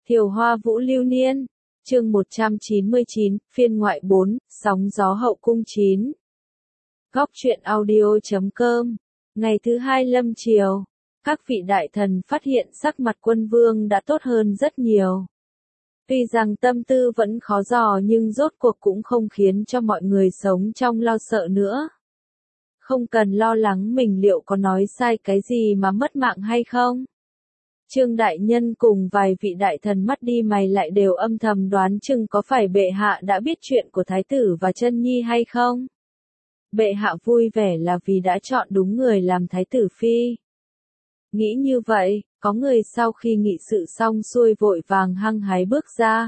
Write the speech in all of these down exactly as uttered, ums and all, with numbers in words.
Thiều Hoa Vũ Lưu Niên, chương một trăm chín mươi chín, phiên ngoại bốn, sóng gió hậu cung chín. Góc truyện audio chấm com, ngày thứ hai lâm chiều, các vị đại thần phát hiện sắc mặt quân vương đã tốt hơn rất nhiều. Tuy rằng tâm tư vẫn khó dò nhưng rốt cuộc cũng không khiến cho mọi người sống trong lo sợ nữa. Không cần lo lắng mình liệu có nói sai cái gì mà mất mạng hay không. Trương đại nhân cùng vài vị đại thần mắt đi mày lại đều âm thầm đoán chừng có phải bệ hạ đã biết chuyện của thái tử và chân nhi hay không. Bệ hạ vui vẻ là vì đã chọn đúng người làm thái tử phi. Nghĩ như vậy, có người sau khi nghị sự xong xuôi vội vàng hăng hái bước ra.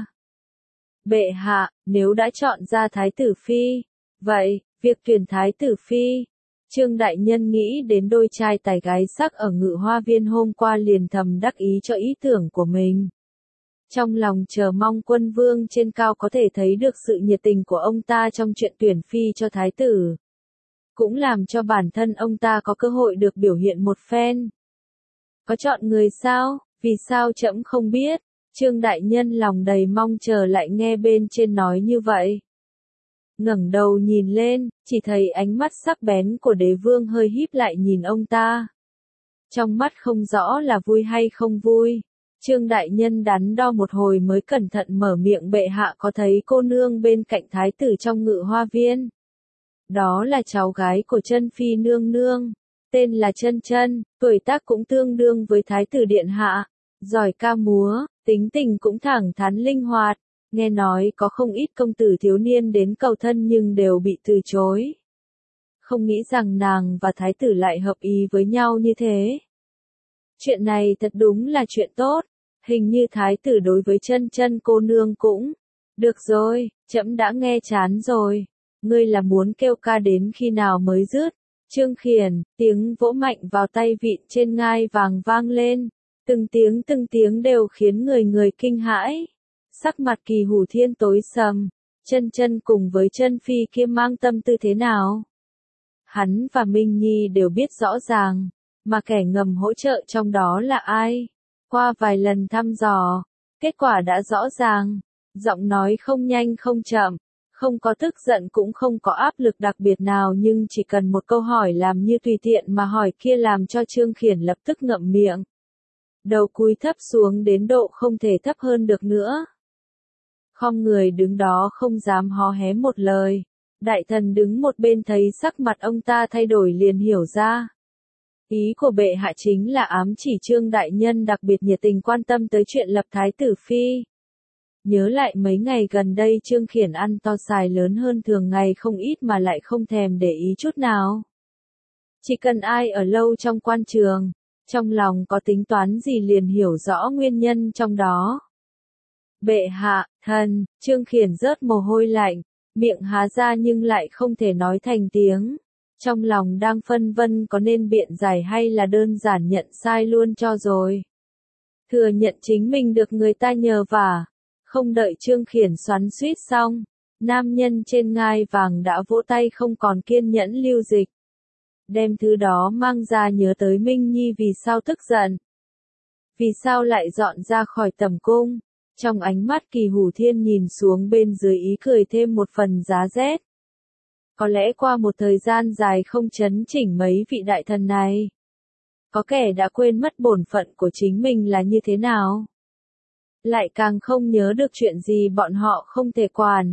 Bệ hạ, nếu đã chọn ra thái tử phi, vậy, việc tuyển thái tử phi. Trương đại nhân nghĩ đến đôi trai tài gái sắc ở Ngự Hoa Viên hôm qua liền thầm đắc ý cho ý tưởng của mình. Trong lòng chờ mong quân vương trên cao có thể thấy được sự nhiệt tình của ông ta trong chuyện tuyển phi cho thái tử. Cũng làm cho bản thân ông ta có cơ hội được biểu hiện một phen. Có chọn người sao? Vì sao trẫm không biết? Trương đại nhân lòng đầy mong chờ lại nghe bên trên nói như vậy. Ngẩng đầu nhìn lên, chỉ thấy ánh mắt sắc bén của đế vương hơi híp lại nhìn ông ta. Trong mắt không rõ là vui hay không vui. Trương đại nhân đắn đo một hồi mới cẩn thận mở miệng, bệ hạ có thấy cô nương bên cạnh thái tử trong Ngự Hoa Viên. Đó là cháu gái của Chân Phi nương nương, tên là Chân Chân, tuổi tác cũng tương đương với thái tử điện hạ, giỏi ca múa, tính tình cũng thẳng thắn linh hoạt. Nghe nói có không ít công tử thiếu niên đến cầu thân nhưng đều bị từ chối. Không nghĩ rằng nàng và thái tử lại hợp ý với nhau như thế. Chuyện này thật đúng là chuyện tốt, hình như thái tử đối với Chân Chân cô nương cũng. Được rồi, trẫm đã nghe chán rồi, ngươi là muốn kêu ca đến khi nào mới dứt. Trương Khiển, tiếng vỗ mạnh vào tay vịn trên ngai vàng vang lên, từng tiếng từng tiếng đều khiến người người kinh hãi. Sắc mặt Kỳ Hủ Thiên tối sầm, Chân Chân cùng với Chân Phi kia mang tâm tư thế nào? Hắn và Minh Nhi đều biết rõ ràng, mà kẻ ngầm hỗ trợ trong đó là ai? Qua vài lần thăm dò, kết quả đã rõ ràng, giọng nói không nhanh không chậm, không có tức giận cũng không có áp lực đặc biệt nào nhưng chỉ cần một câu hỏi làm như tùy tiện mà hỏi kia làm cho Trương Khiển lập tức ngậm miệng. Đầu cúi thấp xuống đến độ không thể thấp hơn được nữa. Khom người đứng đó không dám hó hé một lời. Đại thần đứng một bên thấy sắc mặt ông ta thay đổi liền hiểu ra. Ý của bệ hạ chính là ám chỉ Trương đại nhân đặc biệt nhiệt tình quan tâm tới chuyện lập thái tử phi. Nhớ lại mấy ngày gần đây Trương Khiển ăn to xài lớn hơn thường ngày không ít mà lại không thèm để ý chút nào. Chỉ cần ai ở lâu trong quan trường, trong lòng có tính toán gì liền hiểu rõ nguyên nhân trong đó. Bệ hạ, thần, Trương Khiển rớt mồ hôi lạnh, miệng há ra nhưng lại không thể nói thành tiếng. Trong lòng đang phân vân có nên biện giải hay là đơn giản nhận sai luôn cho rồi. Thừa nhận chính mình được người ta nhờ vả. Không đợi Trương Khiển xoắn xuýt xong, nam nhân trên ngai vàng đã vỗ tay không còn kiên nhẫn lưu dịch. Đem thứ đó mang ra nhớ tới Minh Nhi vì sao tức giận. Vì sao lại dọn ra khỏi tầm cung. Trong ánh mắt Kỳ Hủ Thiên nhìn xuống bên dưới ý cười thêm một phần giá rét. Có lẽ qua một thời gian dài không chấn chỉnh mấy vị đại thần này, có kẻ đã quên mất bổn phận của chính mình là như thế nào. Lại càng không nhớ được chuyện gì bọn họ không thể quản.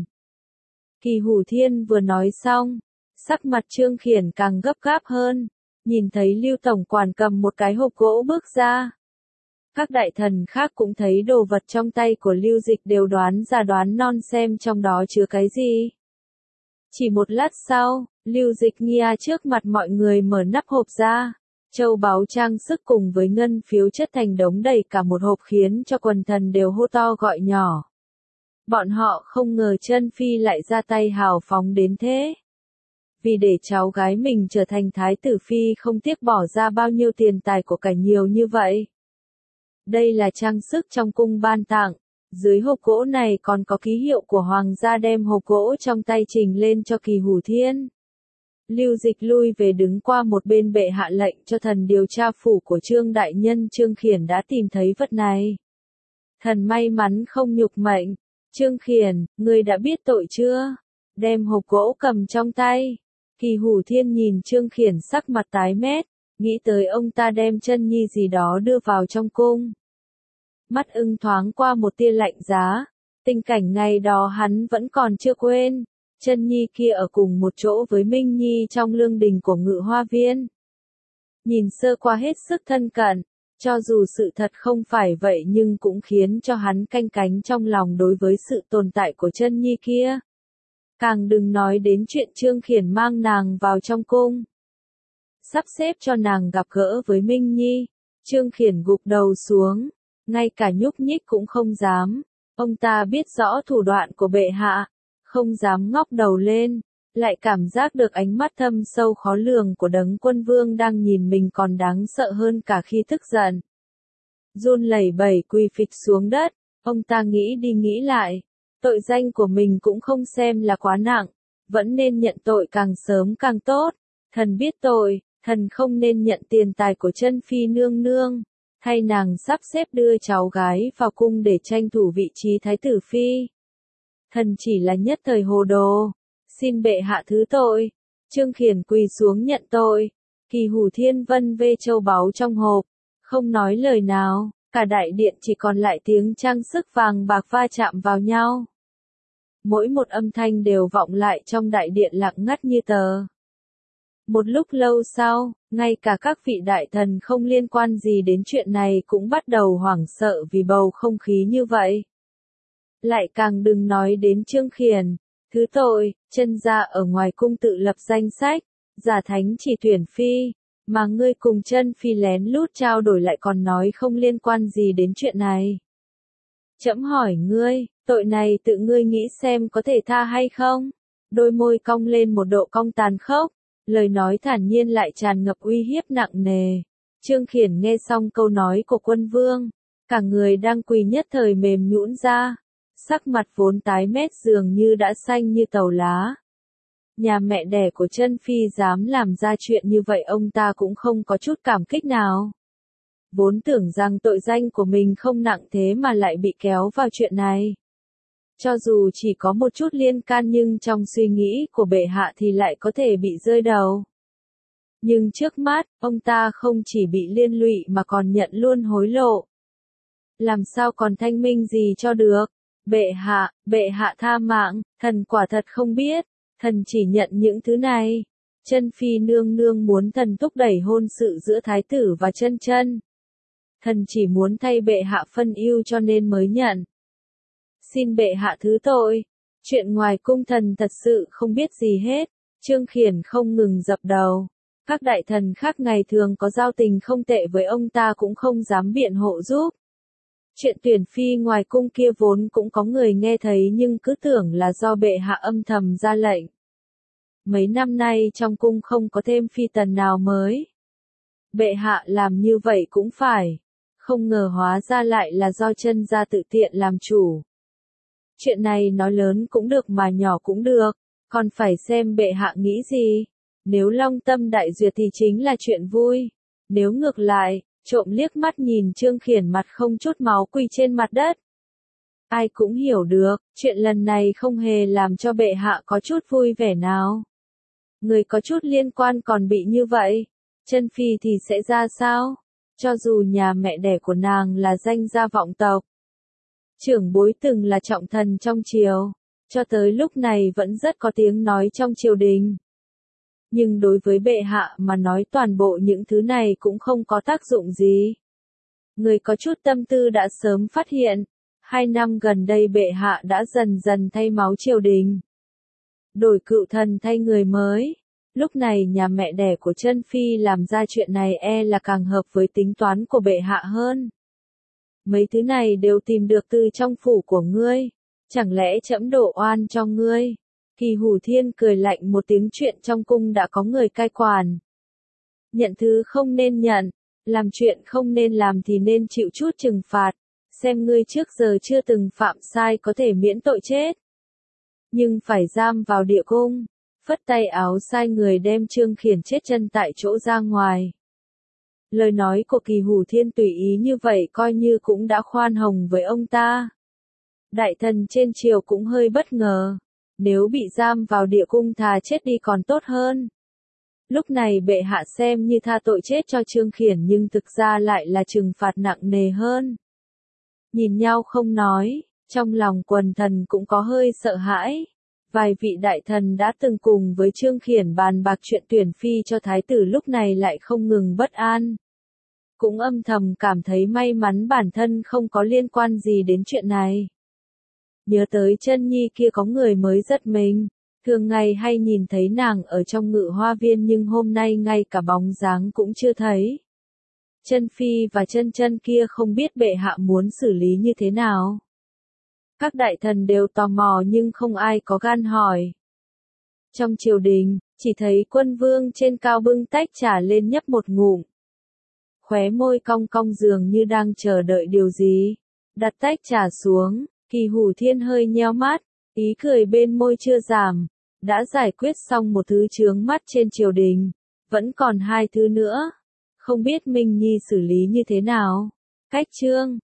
Kỳ Hủ Thiên vừa nói xong, sắc mặt Trương Khiển càng gấp gáp hơn, nhìn thấy Lưu tổng quản cầm một cái hộp gỗ bước ra. Các đại thần khác cũng thấy đồ vật trong tay của Lưu Dịch đều đoán ra đoán non xem trong đó chứa cái gì. Chỉ một lát sau, Lưu Dịch Nghia trước mặt mọi người mở nắp hộp ra. Châu báu trang sức cùng với ngân phiếu chất thành đống đầy cả một hộp khiến cho quần thần đều hô to gọi nhỏ. Bọn họ không ngờ Chân Phi lại ra tay hào phóng đến thế. Vì để cháu gái mình trở thành thái tử phi không tiếc bỏ ra bao nhiêu tiền tài của cải nhiều như vậy. Đây là trang sức trong cung ban tặng, dưới hộp gỗ này còn có ký hiệu của hoàng gia đem hộp gỗ trong tay trình lên cho Kỳ Hủ Thiên. Lưu Dịch lui về đứng qua một bên, bệ hạ lệnh cho thần điều tra phủ của Trương đại nhân. Trương Khiển đã tìm thấy vật này. Thần may mắn không nhục mệnh. Trương Khiển, ngươi đã biết tội chưa? Đem hộp gỗ cầm trong tay. Kỳ Hủ Thiên nhìn Trương Khiển sắc mặt tái mét, nghĩ tới ông ta đem chân nhi gì đó đưa vào trong cung. Mắt ưng thoáng qua một tia lạnh giá, tình cảnh ngày đó hắn vẫn còn chưa quên. Chân nhi kia ở cùng một chỗ với Minh Nhi trong lương đình của Ngự Hoa Viên. Nhìn sơ qua hết sức thân cận, cho dù sự thật không phải vậy nhưng cũng khiến cho hắn canh cánh trong lòng đối với sự tồn tại của chân nhi kia. Càng đừng nói đến chuyện Trương Khiển mang nàng vào trong cung. Sắp xếp cho nàng gặp gỡ với Minh Nhi, Trương Khiển gục đầu xuống, ngay cả nhúc nhích cũng không dám. Ông ta biết rõ thủ đoạn của bệ hạ, không dám ngóc đầu lên, lại cảm giác được ánh mắt thâm sâu khó lường của Đấng Quân Vương đang nhìn mình còn đáng sợ hơn cả khi tức giận. Run lẩy bẩy quỳ phịch xuống đất, ông ta nghĩ đi nghĩ lại, tội danh của mình cũng không xem là quá nặng, vẫn nên nhận tội càng sớm càng tốt. Thần biết tội, thần không nên nhận tiền tài của Chân Phi nương nương, thay nàng sắp xếp đưa cháu gái vào cung để tranh thủ vị trí thái tử phi. Thần chỉ là nhất thời hồ đồ, xin bệ hạ thứ tội. Trương Khiển quỳ xuống nhận tội. Kỳ Hủ Thiên vân vê châu báu trong hộp, không nói lời nào, cả đại điện chỉ còn lại tiếng trang sức vàng bạc va chạm vào nhau. Mỗi một âm thanh đều vọng lại trong đại điện lặng ngắt như tờ. Một lúc lâu sau, ngay cả các vị đại thần không liên quan gì đến chuyện này cũng bắt đầu hoảng sợ vì bầu không khí như vậy. Lại càng đừng nói đến Trương Khiển. Thứ tội, chân gia ở ngoài cung tự lập danh sách, giả thánh chỉ tuyển phi, mà ngươi cùng Chân Phi lén lút trao đổi lại còn nói không liên quan gì đến chuyện này. Trẫm hỏi ngươi, tội này tự ngươi nghĩ xem có thể tha hay không? Đôi môi cong lên một độ cong tàn khốc, lời nói thản nhiên lại tràn ngập uy hiếp nặng nề. Trương Khiển nghe xong câu nói của quân vương, cả người đang quỳ nhất thời mềm nhũn ra. Sắc mặt vốn tái mét dường như đã xanh như tàu lá. Nhà mẹ đẻ của Chân Phi dám làm ra chuyện như vậy ông ta cũng không có chút cảm kích nào. Vốn tưởng rằng tội danh của mình không nặng thế mà lại bị kéo vào chuyện này. Cho dù chỉ có một chút liên can nhưng trong suy nghĩ của bệ hạ thì lại có thể bị rơi đầu. Nhưng trước mắt, ông ta không chỉ bị liên lụy mà còn nhận luôn hối lộ. Làm sao còn thanh minh gì cho được? Bệ hạ, bệ hạ tha mạng, thần quả thật không biết, thần chỉ nhận những thứ này. Chân Phi nương nương muốn thần thúc đẩy hôn sự giữa thái tử và chân chân. Thần chỉ muốn thay bệ hạ phân ưu cho nên mới nhận. Xin bệ hạ thứ tội, chuyện ngoài cung thần thật sự không biết gì hết. Trương Khiển không ngừng dập đầu. Các đại thần khác ngày thường có giao tình không tệ với ông ta cũng không dám biện hộ giúp. Chuyện tuyển phi ngoài cung kia vốn cũng có người nghe thấy nhưng cứ tưởng là do bệ hạ âm thầm ra lệnh. Mấy năm nay trong cung không có thêm phi tần nào mới. Bệ hạ làm như vậy cũng phải. Không ngờ hóa ra lại là do Chân gia tự tiện làm chủ. Chuyện này nói lớn cũng được mà nhỏ cũng được, còn phải xem bệ hạ nghĩ gì. Nếu long tâm đại duyệt thì chính là chuyện vui. Nếu ngược lại, trộm liếc mắt nhìn Trương Khiển mặt không chút máu quỳ trên mặt đất. Ai cũng hiểu được, chuyện lần này không hề làm cho bệ hạ có chút vui vẻ nào. Người có chút liên quan còn bị như vậy, Chân Phi thì sẽ ra sao? Cho dù nhà mẹ đẻ của nàng là danh gia vọng tộc. Trưởng bối từng là trọng thần trong triều, cho tới lúc này vẫn rất có tiếng nói trong triều đình. Nhưng đối với bệ hạ mà nói toàn bộ những thứ này cũng không có tác dụng gì. Người có chút tâm tư đã sớm phát hiện, hai năm gần đây bệ hạ đã dần dần thay máu triều đình. Đổi cựu thần thay người mới. Lúc này nhà mẹ đẻ của Chân Phi làm ra chuyện này e là càng hợp với tính toán của bệ hạ hơn. Mấy thứ này đều tìm được từ trong phủ của ngươi. Chẳng lẽ trẫm đổ oan cho ngươi? Kỳ Hủ Thiên cười lạnh một tiếng, chuyện trong cung đã có người cai quản. Nhận thứ không nên nhận, làm chuyện không nên làm thì nên chịu chút trừng phạt. Xem ngươi trước giờ chưa từng phạm sai có thể miễn tội chết. Nhưng phải giam vào địa cung. Phất tay áo sai người đem Trương Khiển chết chân tại chỗ ra ngoài. Lời nói của Kỳ Hủ Thiên tùy ý như vậy coi như cũng đã khoan hồng với ông ta. Đại thần trên triều cũng hơi bất ngờ. Nếu bị giam vào địa cung thà chết đi còn tốt hơn. Lúc này bệ hạ xem như tha tội chết cho Trương Khiển nhưng thực ra lại là trừng phạt nặng nề hơn. Nhìn nhau không nói, trong lòng quần thần cũng có hơi sợ hãi. Vài vị đại thần đã từng cùng với Trương Khiển bàn bạc chuyện tuyển phi cho thái tử lúc này lại không ngừng bất an. Cũng âm thầm cảm thấy may mắn bản thân không có liên quan gì đến chuyện này. Nhớ tới Chân Nhi kia có người mới giật mình. Thường ngày hay nhìn thấy nàng ở trong Ngự Hoa Viên nhưng hôm nay ngay cả bóng dáng cũng chưa thấy. Chân Phi và Chân Chân kia không biết bệ hạ muốn xử lý như thế nào. Các đại thần đều tò mò nhưng không ai có gan hỏi. Trong triều đình, chỉ thấy Quân Vương trên cao bưng tách trà lên nhấp một ngụm. Khóe môi cong cong dường như đang chờ đợi điều gì. Đặt tách trà xuống, Kỳ Hủ Thiên hơi nheo mắt, ý cười bên môi chưa giảm. Đã giải quyết xong một thứ chướng mắt trên triều đình, vẫn còn hai thứ nữa. Không biết Minh Nhi xử lý như thế nào. Cách chương